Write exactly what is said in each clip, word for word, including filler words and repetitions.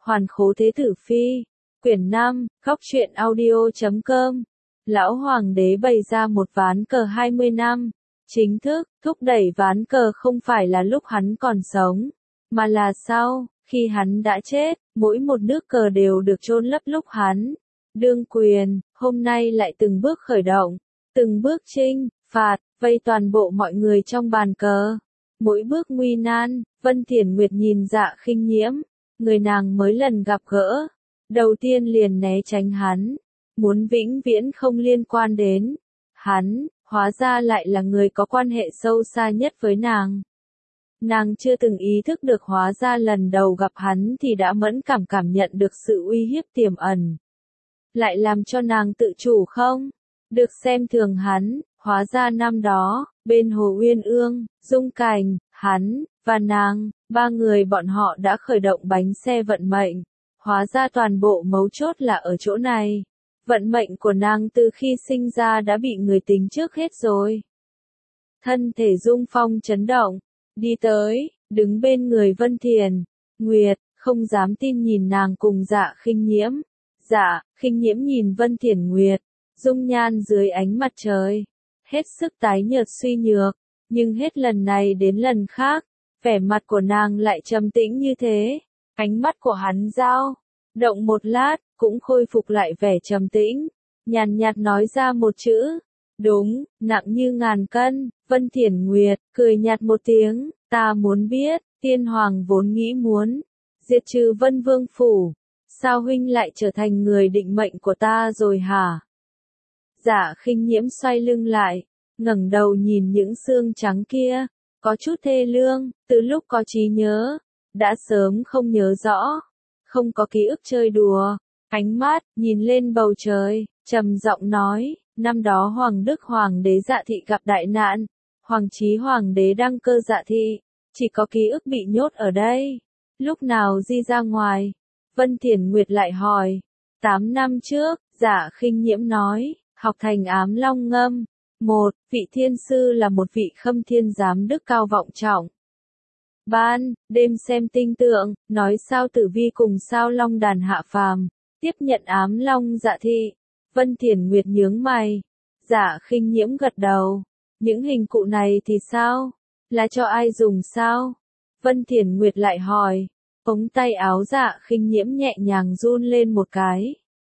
Hoàn khố thế tử phi. Quyển năm, góc truyện audio chấm com. Lão hoàng đế bày ra một ván cờ hai mươi năm. Chính thức, thúc đẩy ván cờ không phải là lúc hắn còn sống, mà là sau, khi hắn đã chết, mỗi một nước cờ đều được chôn lấp lúc hắn đương quyền, hôm nay lại từng bước khởi động, từng bước chinh, phạt, vây toàn bộ mọi người trong bàn cờ. Mỗi bước nguy nan, Vân Thiển Nguyệt nhìn Dạ Khinh Nhiễm, người nàng mới lần gặp gỡ, đầu tiên liền né tránh hắn, muốn vĩnh viễn không liên quan đến hắn, hóa ra lại là người có quan hệ sâu xa nhất với nàng. Nàng chưa từng ý thức được hóa ra lần đầu gặp hắn thì đã mẫn cảm cảm nhận được sự uy hiếp tiềm ẩn. Lại làm cho nàng tự chủ không? Được xem thường hắn, hóa ra năm đó, bên Hồ Uyên Ương, Dung Cảnh, hắn, và nàng, ba người bọn họ đã khởi động bánh xe vận mệnh. Hóa ra toàn bộ mấu chốt là ở chỗ này. Vận mệnh của nàng từ khi sinh ra đã bị người tính trước hết rồi. Thân thể Dung Phong chấn động, đi tới, đứng bên người Vân Thiển Nguyệt, không dám tin nhìn nàng cùng Dạ Khinh Nhiễm. Dạ Khinh Nhiễm nhìn Vân Thiển Nguyệt, dung nhan dưới ánh mặt trời, hết sức tái nhợt suy nhược, nhưng hết lần này đến lần khác, vẻ mặt của nàng lại trầm tĩnh như thế. Ánh mắt của hắn dao động một lát, cũng khôi phục lại vẻ trầm tĩnh, nhàn nhạt nói ra một chữ, đúng, nặng như ngàn cân. Vân Thiển Nguyệt cười nhạt một tiếng, ta muốn biết, tiên hoàng vốn nghĩ muốn diệt trừ Vân Vương phủ, sao huynh lại trở thành người định mệnh của ta rồi hả? Dạ Khinh Nhiễm xoay lưng lại, ngẩng đầu nhìn những xương trắng kia, có chút thê lương, từ lúc có trí nhớ, đã sớm không nhớ rõ, không có ký ức chơi đùa, ánh mắt nhìn lên bầu trời, trầm giọng nói, năm đó Hoàng Đức Hoàng đế Dạ thị gặp đại nạn, Hoàng Chí Hoàng đế đăng cơ Dạ thị, chỉ có ký ức bị nhốt ở đây, lúc nào di ra ngoài? Vân Thiển Nguyệt lại hỏi, tám năm trước, Dạ Khinh Nhiễm nói, học thành ám long ngâm, một, vị thiên sư là một vị khâm thiên giám đức cao vọng trọng. Ban đêm xem tinh tượng, nói sao Tử Vi cùng sao Long đàn hạ phàm, tiếp nhận ám long Dạ thị. Vân Thiển Nguyệt nhướng mày, Dạ Khinh Nhiễm gật đầu, những hình cụ này thì sao? Là cho ai dùng sao? Vân Thiển Nguyệt lại hỏi, ống tay áo Dạ Khinh Nhiễm nhẹ nhàng run lên một cái.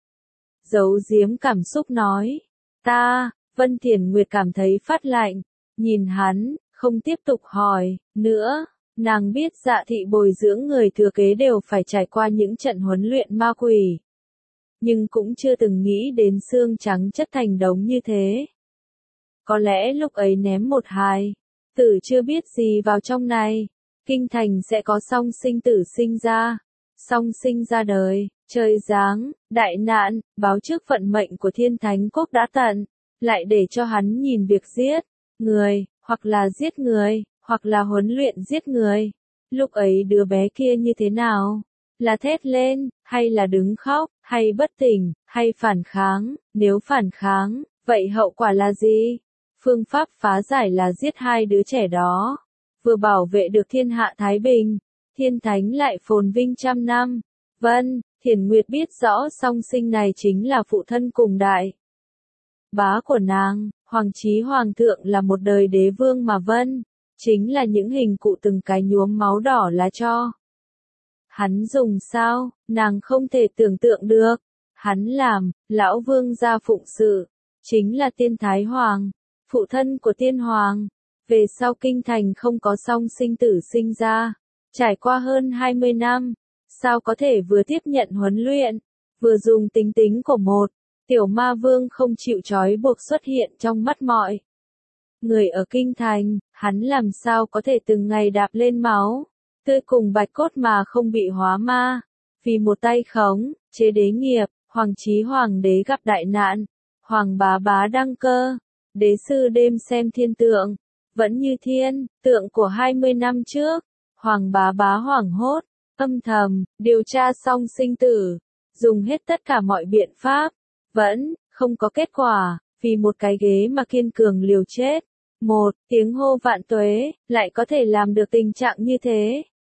Giấu giếm cảm xúc nói, ta, Vân Thiển Nguyệt cảm thấy phát lạnh, nhìn hắn, không tiếp tục hỏi nữa. Nàng biết Dạ thị bồi dưỡng người thừa kế đều phải trải qua những trận huấn luyện ma quỷ, nhưng cũng chưa từng nghĩ đến xương trắng chất thành đống như thế. Có lẽ lúc ấy ném một hài tử chưa biết gì vào trong này, kinh thành sẽ có song sinh tử sinh ra, song sinh ra đời, trời giáng, đại nạn, báo trước vận mệnh của Thiên Thánh Quốc đã tận, lại để cho hắn nhìn việc giết người, hoặc là giết người, hoặc là huấn luyện giết người. Lúc ấy đứa bé kia như thế nào? Là thét lên, hay là đứng khóc, hay bất tỉnh, hay phản kháng? Nếu phản kháng, vậy hậu quả là gì? Phương pháp phá giải là giết hai đứa trẻ đó, vừa bảo vệ được thiên hạ thái bình, Thiên Thánh lại phồn vinh trăm năm. Vân Thiển Nguyệt biết rõ song sinh này chính là phụ thân cùng đại bá của nàng, Hoàng Chí Hoàng thượng là một đời đế vương mà Vân chính là những hình cụ từng cái nhuốm máu đỏ là cho hắn dùng sao? Nàng không thể tưởng tượng được. Hắn làm lão vương gia phụng sự, chính là Tiên Thái Hoàng, phụ thân của Tiên Hoàng. Về sau kinh thành không có song sinh tử sinh ra, trải qua hơn hai mươi năm, sao có thể vừa tiếp nhận huấn luyện, vừa dùng tính tính của một tiểu ma vương không chịu trói buộc xuất hiện trong mắt mọi người ở kinh thành? Hắn làm sao có thể từng ngày đạp lên máu tươi cùng bạch cốt mà không bị hóa ma? Vì một tay khống chế đế nghiệp, Hoàng Chí Hoàng đế gặp đại nạn, Hoàng bá bá đăng cơ, đế sư đêm xem thiên tượng, vẫn như thiên tượng của hai mươi năm trước. Hoàng bá bá hoảng hốt, âm thầm điều tra xong sinh tử, dùng hết tất cả mọi biện pháp, vẫn không có kết quả. Vì một cái ghế mà kiên cường liều chết, một tiếng hô vạn tuế, lại có thể làm được tình trạng như thế.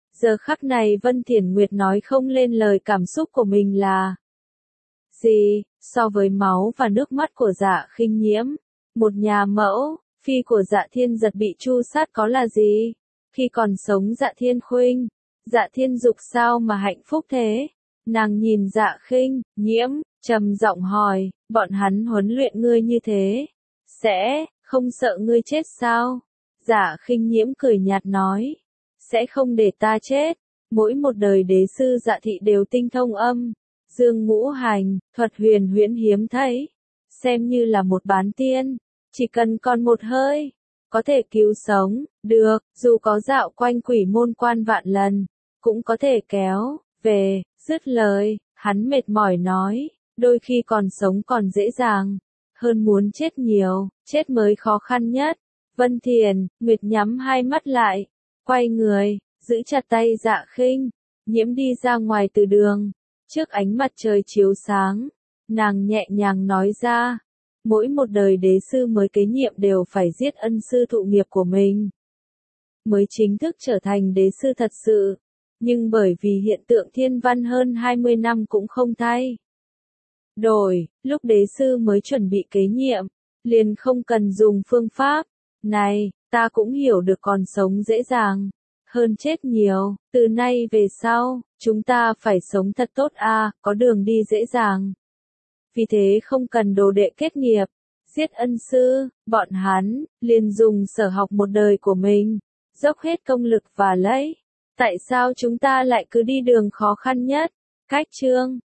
Giờ khắc này Vân Thiển Nguyệt nói không lên lời cảm xúc của mình là gì, so với máu và nước mắt của Dạ Khinh Nhiễm, một nhà mẫu, phi của Dạ Thiên Giật bị tru sát có là gì? Khi còn sống Dạ Thiên Khuynh, Dạ Thiên Dục sao mà hạnh phúc thế? Nàng nhìn Dạ Khinh Nhiễm, trầm giọng hỏi, bọn hắn huấn luyện ngươi như thế, sẽ không sợ ngươi chết sao? Dạ Khinh Nhiễm cười nhạt nói, sẽ không để ta chết. Mỗi một đời đế sư Dạ thị đều tinh thông âm dương ngũ hành, thuật huyền huyễn hiếm thấy, xem như là một bán tiên, chỉ cần còn một hơi, có thể cứu sống, được, dù có dạo quanh quỷ môn quan vạn lần, cũng có thể kéo về. Dứt lời, hắn mệt mỏi nói, đôi khi còn sống còn dễ dàng, hơn muốn chết nhiều, chết mới khó khăn nhất. Vân Thiền Nguyệt nhắm hai mắt lại, quay người, giữ chặt tay Dạ Khinh Nhiễm đi ra ngoài từ đường. Trước ánh mặt trời chiếu sáng, nàng nhẹ nhàng nói ra, mỗi một đời đế sư mới kế nhiệm đều phải giết ân sư thụ nghiệp của mình, mới chính thức trở thành đế sư thật sự. Nhưng bởi vì hiện tượng thiên văn hơn hai mươi năm cũng không thay đổi, lúc đế sư mới chuẩn bị kế nhiệm, liền không cần dùng phương pháp này, ta cũng hiểu được còn sống dễ dàng hơn chết nhiều, từ nay về sau, chúng ta phải sống thật tốt a, à, có đường đi dễ dàng. Vì thế không cần đồ đệ kết nghiệp, giết ân sư, bọn hắn liền dùng sở học một đời của mình, dốc hết công lực và lấy. Tại sao chúng ta lại cứ đi đường khó khăn nhất? Cách chương